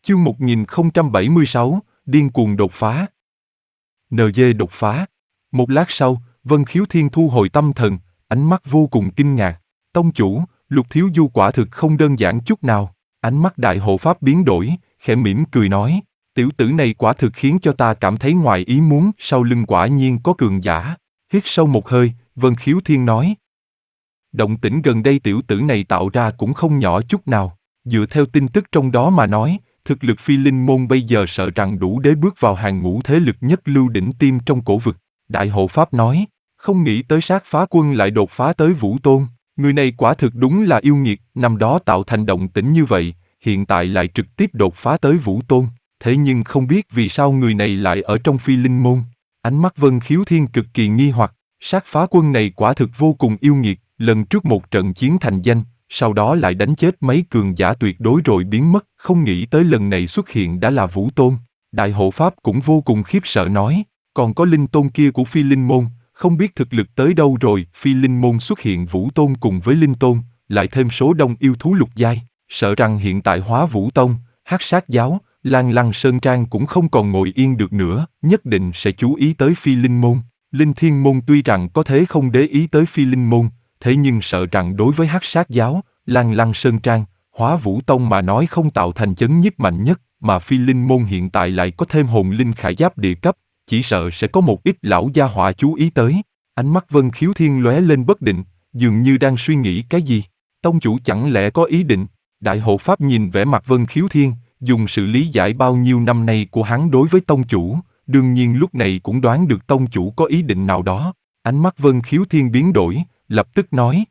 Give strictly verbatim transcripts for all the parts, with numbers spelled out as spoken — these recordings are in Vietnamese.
Chương một nghìn không trăm bảy mươi sáu, điên cuồng đột phá. en giê đột phá. Một lát sau, Vân Khiếu Thiên thu hồi tâm thần, ánh mắt vô cùng kinh ngạc. Tông chủ, Lục Thiếu Du quả thực không đơn giản chút nào. Ánh mắt Đại Hộ Pháp biến đổi, khẽ mỉm cười nói, tiểu tử này quả thực khiến cho ta cảm thấy ngoài ý muốn, sau lưng quả nhiên có cường giả. Hít sâu một hơi, Vân Khiếu Thiên nói. Động tĩnh gần đây tiểu tử này tạo ra cũng không nhỏ chút nào. Dựa theo tin tức trong đó mà nói, thực lực Phi Linh Môn bây giờ sợ rằng đủ để bước vào hàng ngũ thế lực nhất lưu đỉnh tiêm trong cổ vực. Đại Hộ Pháp nói, không nghĩ tới Sát Phá Quân lại đột phá tới Vũ Tôn. Người này quả thực đúng là yêu nghiệt, năm đó tạo thành động tĩnh như vậy, hiện tại lại trực tiếp đột phá tới Vũ Tôn. Thế nhưng không biết vì sao người này lại ở trong Phi Linh Môn. Ánh mắt Vân Khiếu Thiên cực kỳ nghi hoặc, Sát Phá Quân này quả thực vô cùng yêu nghiệt, lần trước một trận chiến thành danh, sau đó lại đánh chết mấy cường giả tuyệt đối rồi biến mất, không nghĩ tới lần này xuất hiện đã là Vũ Tôn. Đại Hộ Pháp cũng vô cùng khiếp sợ nói, còn có Linh Tôn kia của Phi Linh Môn, không biết thực lực tới đâu rồi. Phi Linh Môn xuất hiện Vũ Tôn cùng với Linh Tôn, lại thêm số đông yêu thú lục giai, sợ rằng hiện tại Hóa Vũ Tông, Hắc Sát Giáo, Lan Lăng Sơn Trang cũng không còn ngồi yên được nữa, nhất định sẽ chú ý tới Phi Linh Môn. Linh Thiên Môn tuy rằng có thế không để ý tới Phi Linh Môn, thế nhưng sợ rằng đối với Hắc Sát Giáo, Lan Lăng Sơn Trang, Hóa Vũ Tông mà nói không tạo thành chấn nhiếp mạnh nhất, mà Phi Linh Môn hiện tại lại có thêm hồn linh khải giáp địa cấp, chỉ sợ sẽ có một ít lão gia họa chú ý tới. Ánh mắt Vân Khiếu Thiên lóe lên bất định, dường như đang suy nghĩ cái gì. Tông chủ chẳng lẽ có ý định? Đại Hộ Pháp nhìn vẻ mặt Vân Khiếu Thiên, dùng sự lý giải bao nhiêu năm nay của hắn đối với tông chủ, đương nhiên lúc này cũng đoán được tông chủ có ý định nào đó. Ánh mắt Vân Khiếu Thiên biến đổi, lập tức nói.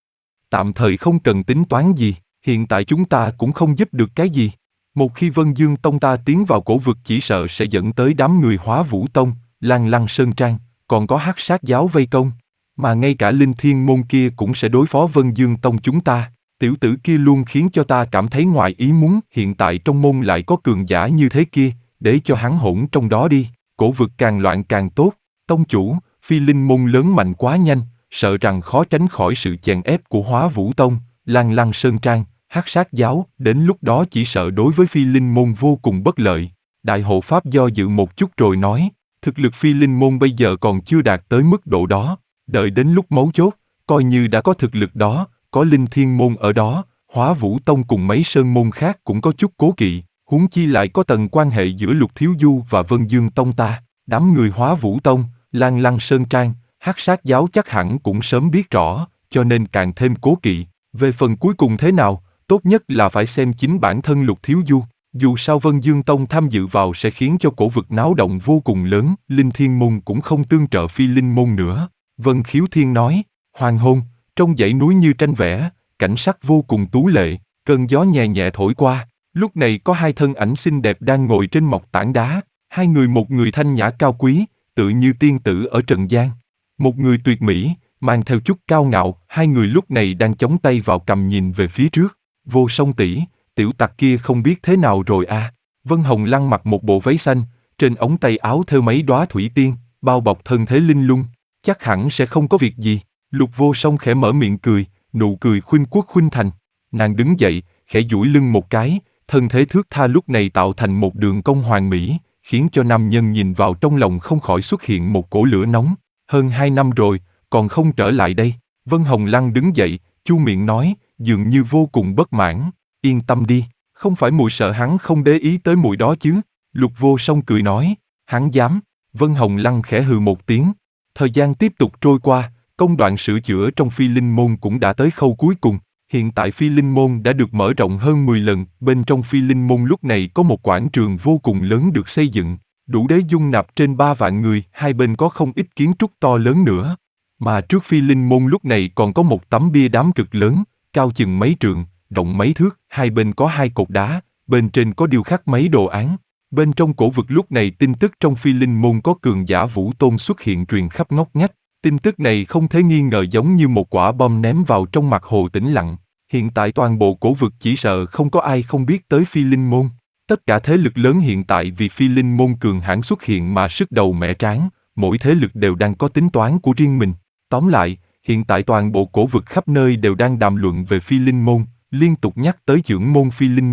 Tạm thời không cần tính toán gì, hiện tại chúng ta cũng không giúp được cái gì. Một khi Vân Dương Tông ta tiến vào cổ vực chỉ sợ sẽ dẫn tới đám người Hóa Vũ Tông, Lan Lăng Sơn Trang, còn có Hắc Sát Giáo vây công. Mà ngay cả Linh Thiên Môn kia cũng sẽ đối phó Vân Dương Tông chúng ta. Tiểu tử kia luôn khiến cho ta cảm thấy ngoài ý muốn, hiện tại trong môn lại có cường giả như thế kia, để cho hắn hỗn trong đó đi, cổ vực càng loạn càng tốt. Tông chủ, Phi Linh Môn lớn mạnh quá nhanh, sợ rằng khó tránh khỏi sự chèn ép của Hóa Vũ Tông, Lan Lăng Sơn Trang, Hắc Sát Giáo, đến lúc đó chỉ sợ đối với Phi Linh Môn vô cùng bất lợi. Đại Hộ Pháp do dự một chút rồi nói, thực lực Phi Linh Môn bây giờ còn chưa đạt tới mức độ đó, đợi đến lúc mấu chốt, coi như đã có thực lực đó, có Linh Thiên Môn ở đó, Hóa Vũ Tông cùng mấy sơn môn khác cũng có chút cố kỵ, huống chi lại có tầng quan hệ giữa Lục Thiếu Du và Vân Dương Tông ta, đám người Hóa Vũ Tông, Lan Lăng Sơn Trang, Hắc Sát Giáo chắc hẳn cũng sớm biết rõ, cho nên càng thêm cố kỵ. Về phần cuối cùng thế nào, tốt nhất là phải xem chính bản thân Lục Thiếu Du. Dù sao Vân Dương Tông tham dự vào sẽ khiến cho cổ vực náo động vô cùng lớn, Linh Thiên Môn cũng không tương trợ Phi Linh Môn nữa. Vân Khiếu Thiên nói, hoàng hôn, trong dãy núi như tranh vẽ, cảnh sắc vô cùng tú lệ, cơn gió nhẹ nhẹ thổi qua. Lúc này có hai thân ảnh xinh đẹp đang ngồi trên mộc tảng đá, hai người một người thanh nhã cao quý, tự như tiên tử ở trần gian. Một người tuyệt mỹ, mang theo chút cao ngạo, hai người lúc này đang chống tay vào cằm nhìn về phía trước. Vô Song tỷ, tiểu tặc kia không biết thế nào rồi à. Vân Hồng Lăng mặc một bộ váy xanh, trên ống tay áo thêu mấy đóa thủy tiên, bao bọc thân thế linh lung, chắc hẳn sẽ không có việc gì. Lục Vô Song khẽ mở miệng cười, nụ cười khuynh quốc khuynh thành. Nàng đứng dậy, khẽ duỗi lưng một cái, thân thế thướt tha lúc này tạo thành một đường cong hoàn mỹ, khiến cho nam nhân nhìn vào trong lòng không khỏi xuất hiện một cỗ lửa nóng. Hơn hai năm rồi, còn không trở lại đây. Vân Hồng Lăng đứng dậy, chu miệng nói, dường như vô cùng bất mãn. Yên tâm đi, không phải muội sợ hắn không để ý tới muội đó chứ? Lục Vô Song cười nói, hắn dám. Vân Hồng Lăng khẽ hừ một tiếng. Thời gian tiếp tục trôi qua, công đoạn sửa chữa trong Phi Linh Môn cũng đã tới khâu cuối cùng. Hiện tại Phi Linh Môn đã được mở rộng hơn mười lần, bên trong Phi Linh Môn lúc này có một quảng trường vô cùng lớn được xây dựng, đủ để dung nạp trên ba vạn người, hai bên có không ít kiến trúc to lớn nữa. Mà trước Phi Linh Môn lúc này còn có một tấm bia đá cực lớn, cao chừng mấy trượng, rộng mấy thước, hai bên có hai cột đá, bên trên có điêu khắc mấy đồ án. Bên trong cổ vực lúc này tin tức trong Phi Linh Môn có cường giả Vũ Tôn xuất hiện truyền khắp ngóc ngách. Tin tức này không thể nghi ngờ giống như một quả bom ném vào trong mặt hồ tĩnh lặng. Hiện tại toàn bộ cổ vực chỉ sợ không có ai không biết tới Phi Linh Môn. Tất cả thế lực lớn hiện tại vì Phi Linh Môn cường hãn xuất hiện mà sức đầu mẻ trán, mỗi thế lực đều đang có tính toán của riêng mình. Tóm lại, hiện tại toàn bộ cổ vực khắp nơi đều đang đàm luận về Phi Linh Môn, liên tục nhắc tới chưởng môn Phi Linh Môn.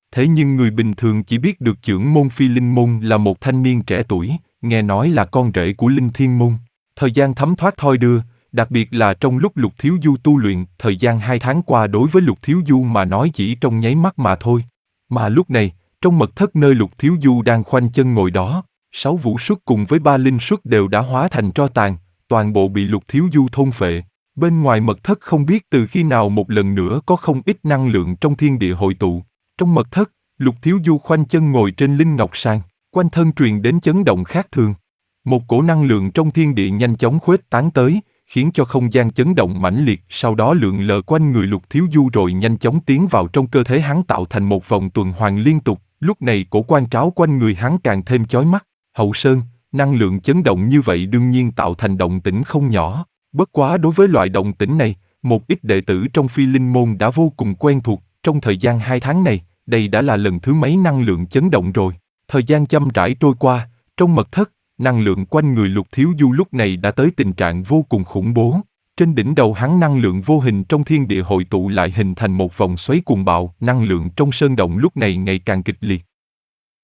Thế nhưng người bình thường chỉ biết được chưởng môn Phi Linh Môn là một thanh niên trẻ tuổi, nghe nói là con rể của Linh Thiên Môn. Thời gian thấm thoát thoi đưa, đặc biệt là trong lúc Lục Thiếu Du tu luyện, thời gian hai tháng qua đối với Lục Thiếu Du mà nói chỉ trong nháy mắt mà thôi. Mà lúc này, trong mật thất nơi Lục Thiếu Du đang khoanh chân ngồi đó, sáu vũ xuất cùng với ba linh xuất đều đã hóa thành tro tàn, toàn bộ bị Lục Thiếu Du thôn phệ. Bên ngoài mật thất không biết từ khi nào một lần nữa có không ít năng lượng trong thiên địa hội tụ. Trong mật thất, Lục Thiếu Du khoanh chân ngồi trên linh ngọc sàng, quanh thân truyền đến chấn động khác thường. Một cổ năng lượng trong thiên địa nhanh chóng khuếch tán tới, khiến cho không gian chấn động mãnh liệt, sau đó lượn lờ quanh người Lục Thiếu Du rồi nhanh chóng tiến vào trong cơ thể hắn tạo thành một vòng tuần hoàn liên tục. Lúc này cổ quan tráo quanh người hắn càng thêm chói mắt. Hậu Sơn, năng lượng chấn động như vậy đương nhiên tạo thành động tĩnh không nhỏ. Bất quá đối với loại động tĩnh này, một ít đệ tử trong Phi Linh Môn đã vô cùng quen thuộc. Trong thời gian hai tháng này, đây đã là lần thứ mấy năng lượng chấn động rồi. Thời gian chậm rãi trôi qua, trong mật thất, năng lượng quanh người Lục Thiếu Du lúc này đã tới tình trạng vô cùng khủng bố. Trên đỉnh đầu hắn năng lượng vô hình trong thiên địa hội tụ lại hình thành một vòng xoáy cuồng bạo, năng lượng trong sơn động lúc này ngày càng kịch liệt.